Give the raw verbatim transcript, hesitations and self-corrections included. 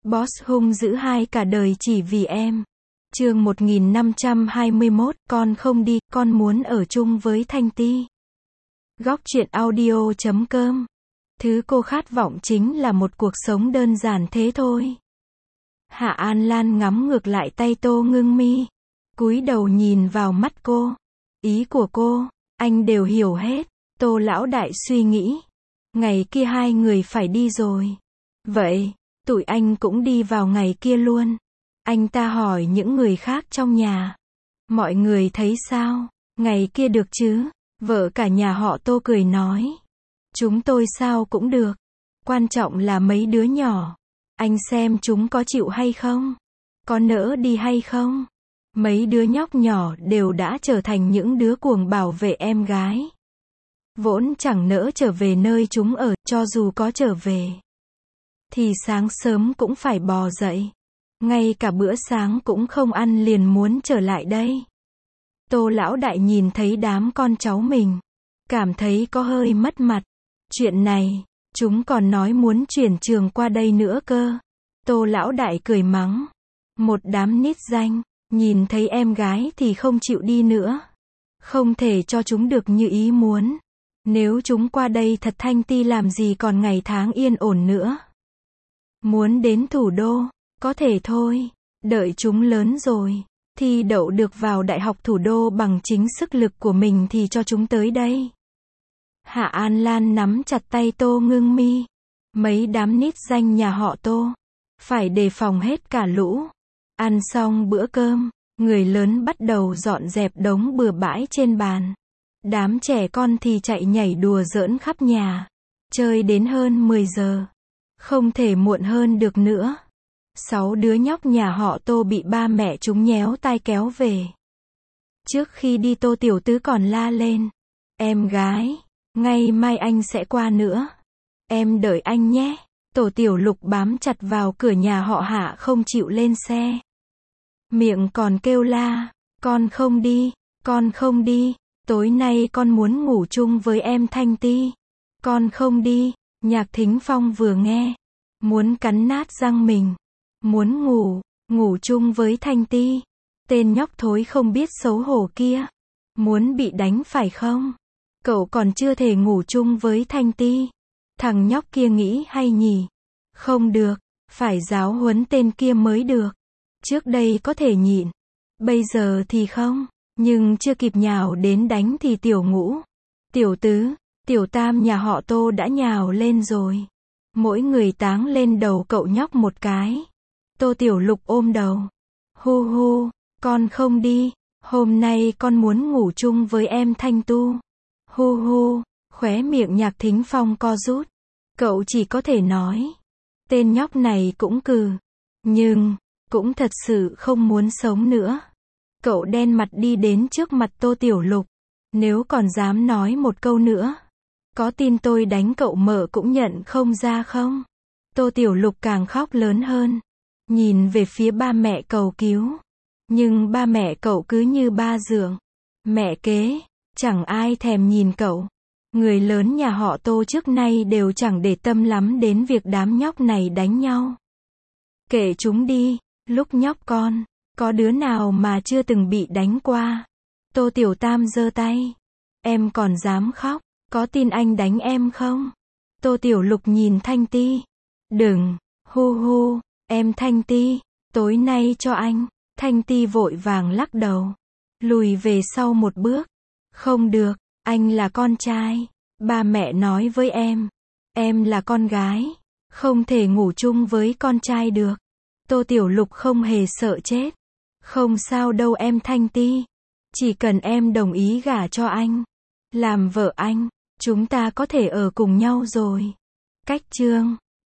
Boss hung dữ hai cả đời chỉ vì em. Chương một nghìn năm trăm hai mươi mốt, con không đi, con muốn ở chung với Thanh Ti. Góc truyện audio chấm com. Thứ cô khát vọng chính là một cuộc sống đơn giản thế thôi. Hạ An Lan ngắm ngược lại tay Tô Ngưng Mi, cúi đầu nhìn vào mắt cô. Ý của cô, anh đều hiểu hết. Tô lão đại suy nghĩ, ngày kia hai người phải đi rồi. Vậy, tụi anh cũng đi vào ngày kia luôn. Anh ta hỏi những người khác trong nhà. Mọi người thấy sao? Ngày kia được chứ? Vợ cả nhà họ Tô cười nói. Chúng tôi sao cũng được. Quan trọng là mấy đứa nhỏ. Anh xem chúng có chịu hay không? Có nỡ đi hay không? Mấy đứa nhóc nhỏ đều đã trở thành những đứa cuồng bảo vệ em gái. Vốn chẳng nỡ trở về nơi chúng ở, cho dù có trở về thì sáng sớm cũng phải bò dậy. Ngay cả bữa sáng cũng không ăn liền muốn trở lại đây. Tô lão đại nhìn thấy đám con cháu mình, cảm thấy có hơi mất mặt. Chuyện này, chúng còn nói muốn chuyển trường qua đây nữa cơ. Tô lão đại cười mắng. Một đám nít danh, nhìn thấy em gái thì không chịu đi nữa. Không thể cho chúng được như ý muốn. Nếu chúng qua đây thật Thanh Ti làm gì còn ngày tháng yên ổn nữa. Muốn đến thủ đô, có thể thôi. Đợi chúng lớn rồi, thi đậu được vào đại học thủ đô bằng chính sức lực của mình thì cho chúng tới đây. Hạ An Lan nắm chặt tay Tô Ngưng Mi. Mấy đám nít danh nhà họ Tô, phải đề phòng hết cả lũ. Ăn xong bữa cơm, người lớn bắt đầu dọn dẹp đống bừa bãi trên bàn. Đám trẻ con thì chạy nhảy đùa giỡn khắp nhà. Chơi đến hơn mười giờ. Không thể muộn hơn được nữa. Sáu đứa nhóc nhà họ Tô bị ba mẹ chúng nhéo tai kéo về. Trước khi đi Tô tiểu tứ còn la lên. Em gái, ngày mai anh sẽ qua nữa. Em đợi anh nhé. Tổ Tiểu Lục bám chặt vào cửa nhà họ Hạ không chịu lên xe. Miệng còn kêu la. Con không đi, con không đi. Tối nay con muốn ngủ chung với em Thanh Ti. Con không đi. Nhạc Thính Phong vừa nghe, muốn cắn nát răng mình. Muốn ngủ, ngủ chung với Thanh Ti. Tên nhóc thối không biết xấu hổ kia. Muốn bị đánh phải không? Cậu còn chưa thể ngủ chung với Thanh Ti. Thằng nhóc kia nghĩ hay nhỉ? Không được, phải giáo huấn tên kia mới được. Trước đây có thể nhịn, bây giờ thì không. Nhưng chưa kịp nhào đến đánh thì Tiểu Ngũ, Tiểu Tứ, Tiểu Tam nhà họ Tô đã nhào lên rồi. Mỗi người táng lên đầu cậu nhóc một cái. Tô Tiểu Lục ôm đầu. Hu hu, con không đi. Hôm nay con muốn ngủ chung với em Thanh Tu. Hu hu, khóe miệng Nhạc Thính Phong co rút. Cậu chỉ có thể nói. Tên nhóc này cũng cừ. Nhưng, cũng thật sự không muốn sống nữa. Cậu đen mặt đi đến trước mặt Tô Tiểu Lục. Nếu còn dám nói một câu nữa, có tin tôi đánh cậu mợ cũng nhận không ra không? Tô Tiểu Lục càng khóc lớn hơn. Nhìn về phía ba mẹ cầu cứu. Nhưng ba mẹ cậu cứ như ba dượng. Mẹ kế, chẳng ai thèm nhìn cậu. Người lớn nhà họ Tô trước nay đều chẳng để tâm lắm đến việc đám nhóc này đánh nhau. Kệ chúng đi, lúc nhóc con, có đứa nào mà chưa từng bị đánh qua? Tô Tiểu Tam giơ tay. Em còn dám khóc, có tin anh đánh em không? Tô Tiểu Lục nhìn Thanh Ti. Đừng, hu hu, em Thanh Ti, tối nay cho anh. Thanh Ti vội vàng lắc đầu, lùi về sau một bước. Không được, anh là con trai. Ba mẹ nói với em, em là con gái, không thể ngủ chung với con trai được. Tô Tiểu Lục không hề sợ chết. Không sao đâu em Thanh Ti. Chỉ cần em đồng ý gả cho anh, làm vợ anh, chúng ta có thể ở cùng nhau rồi. Cách chương